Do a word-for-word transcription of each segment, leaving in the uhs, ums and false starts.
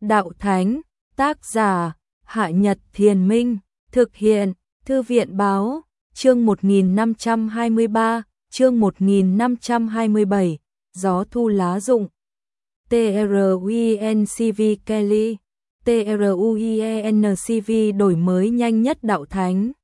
Đạo Thánh, tác giả, Hạ Nhật Thiền Minh, thực hiện, Thư viện Báo, chương một nghìn năm trăm hai mươi ba, chương một nghìn năm trăm hai mươi bảy, Gió thu lá rụng. TRUINCV Kelly, TRUIENCV đổi mới nhanh nhất Đạo Thánh.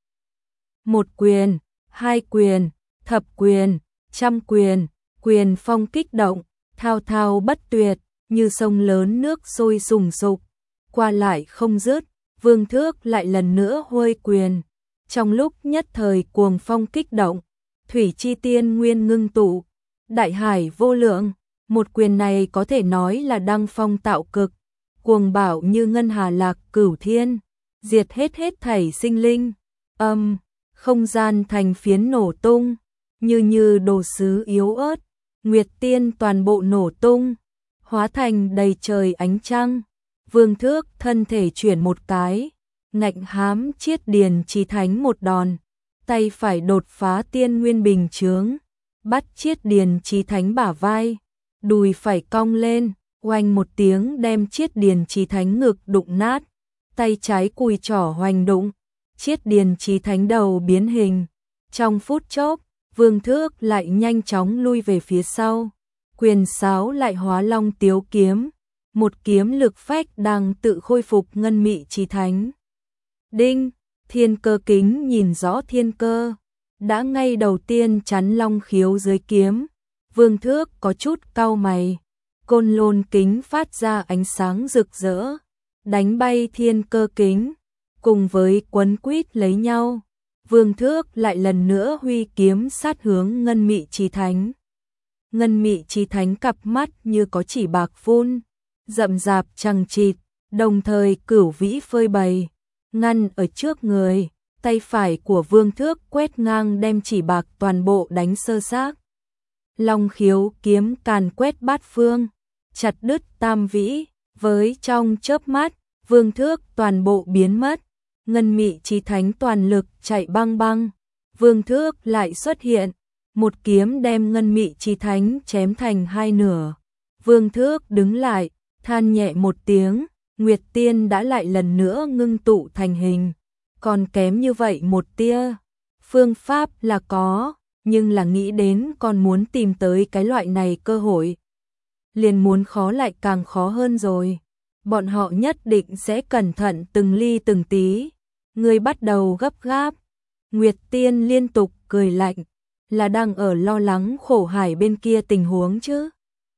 Một quyền, hai quyền, thập quyền, trăm quyền, quyền phong kích động, thao thao bất tuyệt, như sông lớn nước sôi sùng sục, qua lại không dứt. Vương Thước lại lần nữa huôi quyền. Trong lúc nhất thời cuồng phong kích động, thủy chi tiên nguyên ngưng tụ, đại hải vô lượng. Một quyền này có thể nói là đăng phong tạo cực, cuồng bạo như ngân hà lạc cửu thiên, diệt hết hết thảy sinh linh. Âm, không gian thành phiến nổ tung, như như đồ sứ yếu ớt, nguyệt tiên toàn bộ nổ tung, hóa thành đầy trời ánh trăng. Vương Thước thân thể chuyển một cái, ngạnh hám Chiết Điền Chí Thánh một đòn, tay phải đột phá tiên nguyên bình chướng, bắt Chiết Điền Chí Thánh bả vai, đùi phải cong lên, oanh một tiếng đem Chiết Điền Chí Thánh ngực đụng nát, tay trái cùi trỏ hoành đụng, Chiết Điền Chí Thánh đầu biến hình. Trong phút chốc, Vương Thước lại nhanh chóng lui về phía sau, quyền sáo lại hóa long tiếu kiếm, một kiếm lực phách đang tự khôi phục ngân mị chí thánh. Đinh, thiên cơ kính nhìn rõ thiên cơ, đã ngay đầu tiên chắn long khiếu dưới kiếm. Vương Thước có chút cau mày, côn lôn kính phát ra ánh sáng rực rỡ, đánh bay thiên cơ kính, cùng với quấn quýt lấy nhau. Vương Thước lại lần nữa huy kiếm sát hướng ngân mị chí thánh. Ngân mị chí thánh cặp mắt như có chỉ bạc phun, rậm rạp chằng chịt, đồng thời cửu vĩ phơi bày, ngăn ở trước người. Tay phải của Vương Thước quét ngang đem chỉ bạc toàn bộ đánh sơ xác. Long khiếu kiếm càn quét bát phương, chặt đứt tam vĩ, với trong chớp mắt, Vương Thước toàn bộ biến mất. Ngân mị chí thánh toàn lực chạy băng băng, Vương Thước lại xuất hiện, một kiếm đem ngân mị chí thánh chém thành hai nửa. Vương Thước đứng lại, than nhẹ một tiếng, Nguyệt Tiên đã lại lần nữa ngưng tụ thành hình, còn kém như vậy một tia. Phương pháp là có, nhưng là nghĩ đến còn muốn tìm tới cái loại này cơ hội, liền muốn khó lại càng khó hơn rồi. Bọn họ nhất định sẽ cẩn thận từng ly từng tí. Người bắt đầu gấp gáp. Nguyệt Tiên liên tục cười lạnh, là đang ở lo lắng khổ hải bên kia tình huống chứ.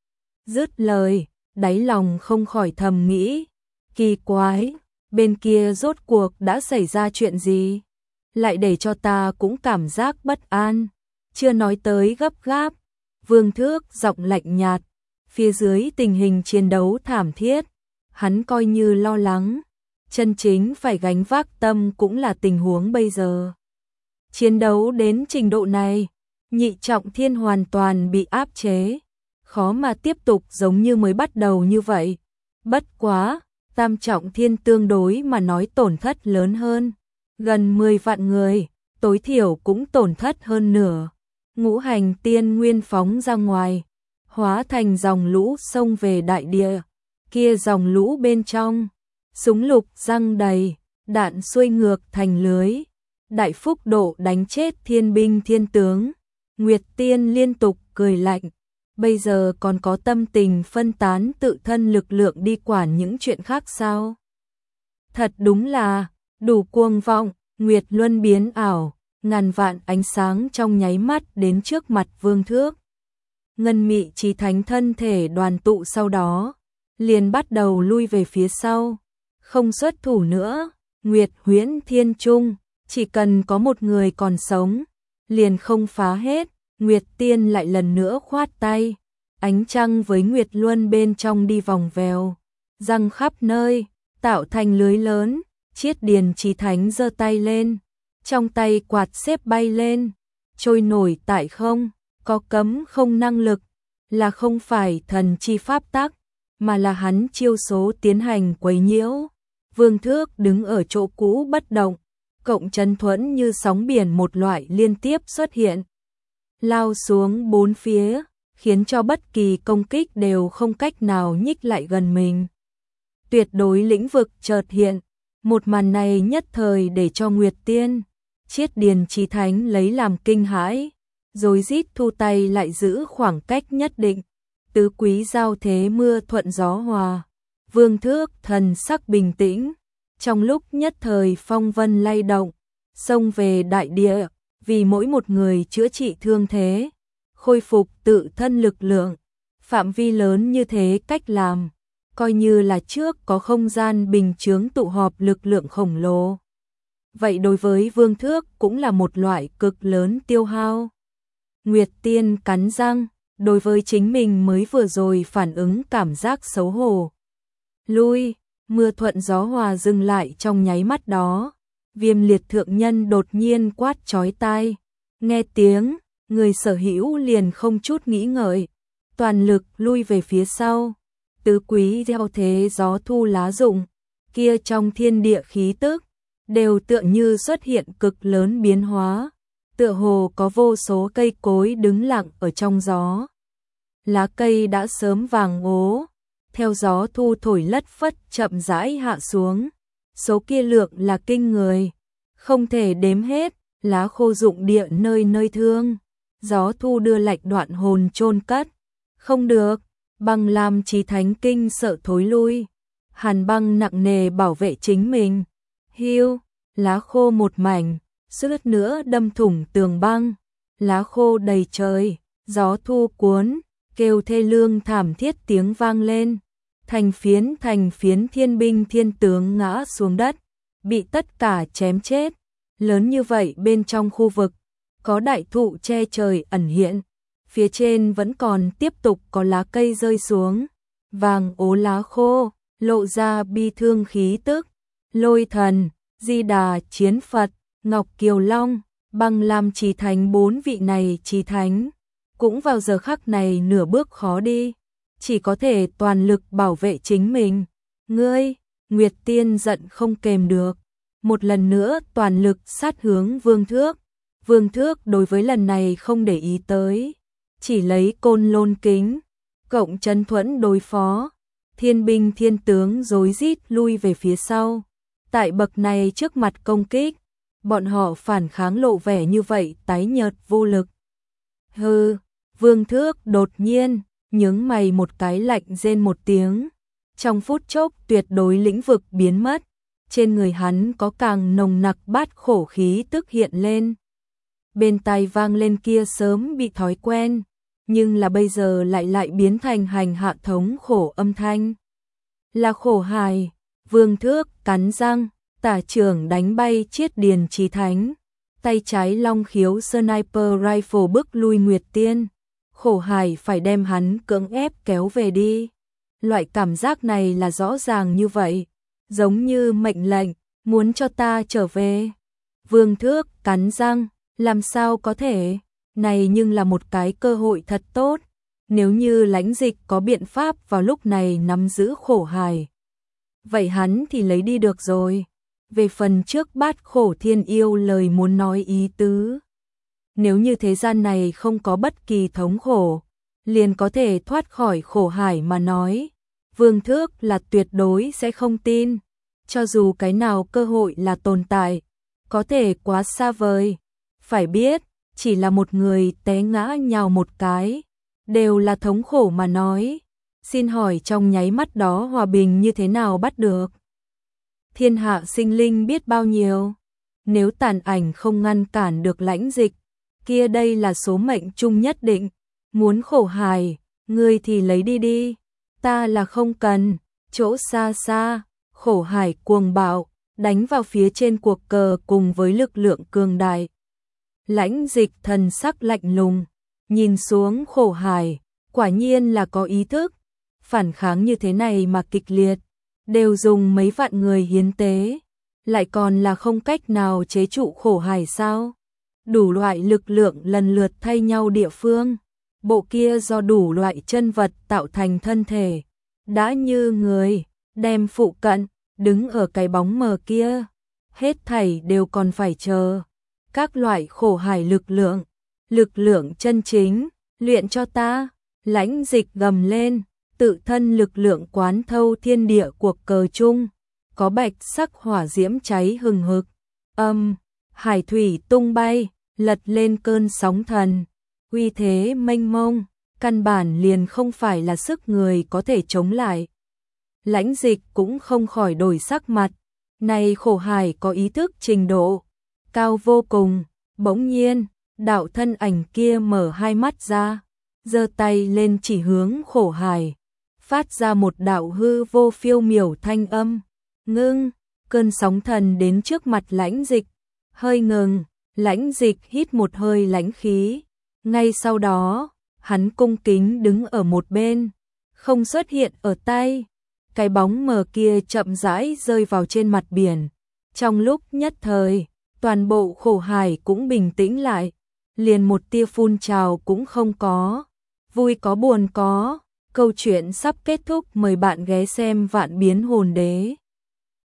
Dứt lời, đáy lòng không khỏi thầm nghĩ, kỳ quái, bên kia rốt cuộc đã xảy ra chuyện gì, lại để cho ta cũng cảm giác bất an. Chưa nói tới gấp gáp, Vương Thước giọng lạnh nhạt, phía dưới tình hình chiến đấu thảm thiết, hắn coi như lo lắng, chân chính phải gánh vác tâm cũng là tình huống bây giờ. Chiến đấu đến trình độ này, nhị trọng thiên hoàn toàn bị áp chế, khó mà tiếp tục giống như mới bắt đầu như vậy. Bất quá, tam trọng thiên tương đối mà nói tổn thất lớn hơn, gần mười vạn người, tối thiểu cũng tổn thất hơn nửa. Ngũ hành tiên nguyên phóng ra ngoài, hóa thành dòng lũ xông về đại địa, kia dòng lũ bên trong, súng lục răng đầy, đạn xuôi ngược thành lưới, đại phúc độ đánh chết thiên binh thiên tướng. Nguyệt Tiên liên tục cười lạnh, bây giờ còn có tâm tình phân tán tự thân lực lượng đi quản những chuyện khác sao? Thật đúng là, đủ cuồng vọng. Nguyệt luân biến ảo, ngàn vạn ánh sáng trong nháy mắt đến trước mặt Vương Thước. Ngân mị chí thánh thân thể đoàn tụ sau đó, liền bắt đầu lui về phía sau, không xuất thủ nữa. Nguyệt Huyễn Thiên Trung, chỉ cần có một người còn sống, liền không phá hết. Nguyệt Tiên lại lần nữa khoát tay, ánh trăng với Nguyệt Luân bên trong đi vòng vèo, răng khắp nơi, tạo thành lưới lớn. Chiết Điền Chí Thánh giơ tay lên, trong tay quạt xếp bay lên, trôi nổi tại không, có cấm không năng lực, là không phải thần chi pháp tắc, mà là hắn chiêu số tiến hành quấy nhiễu. Vương Thước đứng ở chỗ cũ bất động, cộng chân thuẫn như sóng biển một loại liên tiếp xuất hiện, lao xuống bốn phía, khiến cho bất kỳ công kích đều không cách nào nhích lại gần mình. tuyệt đối lĩnh vực chợt hiện, một màn này nhất thời để cho Nguyệt Tiên, Chiết Điền Chí Thánh lấy làm kinh hãi, rồi rít thu tay lại giữ khoảng cách nhất định, tứ quý giao thế mưa thuận gió hòa, Vương Thước thần sắc bình tĩnh, trong lúc nhất thời phong vân lay động, xông về đại địa, vì mỗi một người chữa trị thương thế, khôi phục tự thân lực lượng, phạm vi lớn như thế cách làm, coi như là trước có không gian bình chướng tụ họp lực lượng khổng lồ. Vậy đối với Vương Thước cũng là một loại cực lớn tiêu hao. Nguyệt Tiên cắn răng, đối với chính mình mới vừa rồi phản ứng cảm giác xấu hổ. Lui, mưa thuận gió hòa dừng lại trong nháy mắt đó. Viêm liệt thượng nhân đột nhiên quát chói tai. Nghe tiếng, người sở hữu liền không chút nghĩ ngợi. Toàn lực lui về phía sau. Tứ quý theo thế gió thu lá rụng. Kia trong thiên địa khí tức. Đều tựa như xuất hiện cực lớn biến hóa. Tựa hồ có vô số cây cối đứng lặng ở trong gió. Lá cây đã sớm vàng ố. Theo gió thu thổi lất phất chậm rãi hạ xuống. Số kia lượng là kinh người. Không thể đếm hết. Lá khô rụng địa nơi nơi thương. Gió thu đưa lạnh đoạn hồn chôn cất. Không được. Băng Lam Chí Thánh kinh sợ thối lui. Hàn băng nặng nề bảo vệ chính mình. Hiu. Lá khô một mảnh. Suýt nữa đâm thủng tường băng. Lá khô đầy trời. Gió thu cuốn. Kêu thê lương thảm thiết tiếng vang lên. Thành phiến thành phiến thiên binh thiên tướng ngã xuống đất. Bị tất cả chém chết. Lớn như vậy bên trong khu vực. Có đại thụ che trời ẩn hiện. Phía trên vẫn còn tiếp tục có lá cây rơi xuống. Vàng ố lá khô. Lộ ra bi thương khí tức. Lôi thần, Di Đà Chiến Phật, Ngọc Kiều Long, Băng Lam Chí Thánh bốn vị này Chí Thánh. Cũng vào giờ khắc này nửa bước khó đi. Chỉ có thể toàn lực bảo vệ chính mình. Ngươi, Nguyệt Tiên giận không kềm được. Một lần nữa toàn lực sát hướng Vương Thước. Vương Thước đối với lần này không để ý tới. Chỉ lấy côn lôn kính. Cộng chân thuẫn đối phó. Thiên binh thiên tướng rối rít lui về phía sau. Tại bậc này trước mặt công kích. Bọn họ phản kháng lộ vẻ như vậy tái nhợt vô lực. Hừ, Vương Thước đột nhiên nhướng mày một cái lạnh rên một tiếng. Trong phút chốc tuyệt đối lĩnh vực biến mất. Trên người hắn có càng nồng nặc bát khổ khí tức hiện lên. Bên tai vang lên kia sớm bị thói quen. Nhưng là bây giờ lại lại biến thành hành hạ thống khổ âm thanh. Là khổ hài. Vương Thước cắn răng. Tả trưởng đánh bay Chiết Điền Chí Thánh. Tay trái long khiếu sniper rifle bức lui Nguyệt Tiên. Khổ hài phải đem hắn cưỡng ép kéo về đi. Loại cảm giác này là rõ ràng như vậy. Giống như mệnh lệnh, muốn cho ta trở về. Vương Thước cắn răng, làm sao có thể. Này nhưng là một cái cơ hội thật tốt. Nếu như Lãnh Dịch có biện pháp vào lúc này nắm giữ khổ hài. Vậy hắn thì lấy đi được rồi. Về phần trước bát khổ thiên yêu lời muốn nói ý tứ. Nếu như thế gian này không có bất kỳ thống khổ, liền có thể thoát khỏi khổ hải mà nói. Vương Thước là tuyệt đối sẽ không tin. Cho dù cái nào cơ hội là tồn tại, có thể quá xa vời. Phải biết, chỉ là một người té ngã nhào một cái, đều là thống khổ mà nói. Xin hỏi trong nháy mắt đó hòa bình như thế nào bắt được? Thiên hạ sinh linh biết bao nhiêu. Nếu tàn ảnh không ngăn cản được Lãnh Dịch, kia đây là số mệnh chung nhất định. Muốn khổ hài, ngươi thì lấy đi đi. Ta là không cần. Chỗ xa xa, khổ hải cuồng bạo, đánh vào phía trên cuộc cờ cùng với lực lượng cường đại. Lãnh Dịch thần sắc lạnh lùng, nhìn xuống khổ hải, quả nhiên là có ý thức. Phản kháng như thế này mà kịch liệt, đều dùng mấy vạn người hiến tế, lại còn là không cách nào chế trụ khổ hải sao? Đủ loại lực lượng lần lượt thay nhau địa phương, bộ kia do đủ loại chân vật tạo thành thân thể, đã như người, đem phụ cận, đứng ở cái bóng mờ kia, hết thảy đều còn phải chờ. Các loại khổ hải lực lượng, lực lượng chân chính, luyện cho ta. Lãnh Dịch gầm lên, tự thân lực lượng quán thâu thiên địa cuộc cờ chung, có bạch sắc hỏa diễm cháy hừng hực, âm, hải thủy tung bay, lật lên cơn sóng thần, uy thế mênh mông, căn bản liền không phải là sức người có thể chống lại. Lãnh Dịch cũng không khỏi đổi sắc mặt, này Khổ Hải có ý thức trình độ cao vô cùng, bỗng nhiên, đạo thân ảnh kia mở hai mắt ra, giơ tay lên chỉ hướng Khổ Hải, phát ra một đạo hư vô phiêu miểu thanh âm, ngưng, cơn sóng thần đến trước mặt Lãnh Dịch, hơi ngừng, Lãnh Dịch hít một hơi lãnh khí, ngay sau đó, hắn cung kính đứng ở một bên, không xuất hiện ở tay, cái bóng mờ kia chậm rãi rơi vào trên mặt biển, trong lúc nhất thời, toàn bộ Khổ Hải cũng bình tĩnh lại, liền một tia phun trào cũng không có, vui có buồn có, câu chuyện sắp kết thúc, mời bạn ghé xem Vạn Biến Hồn Đế.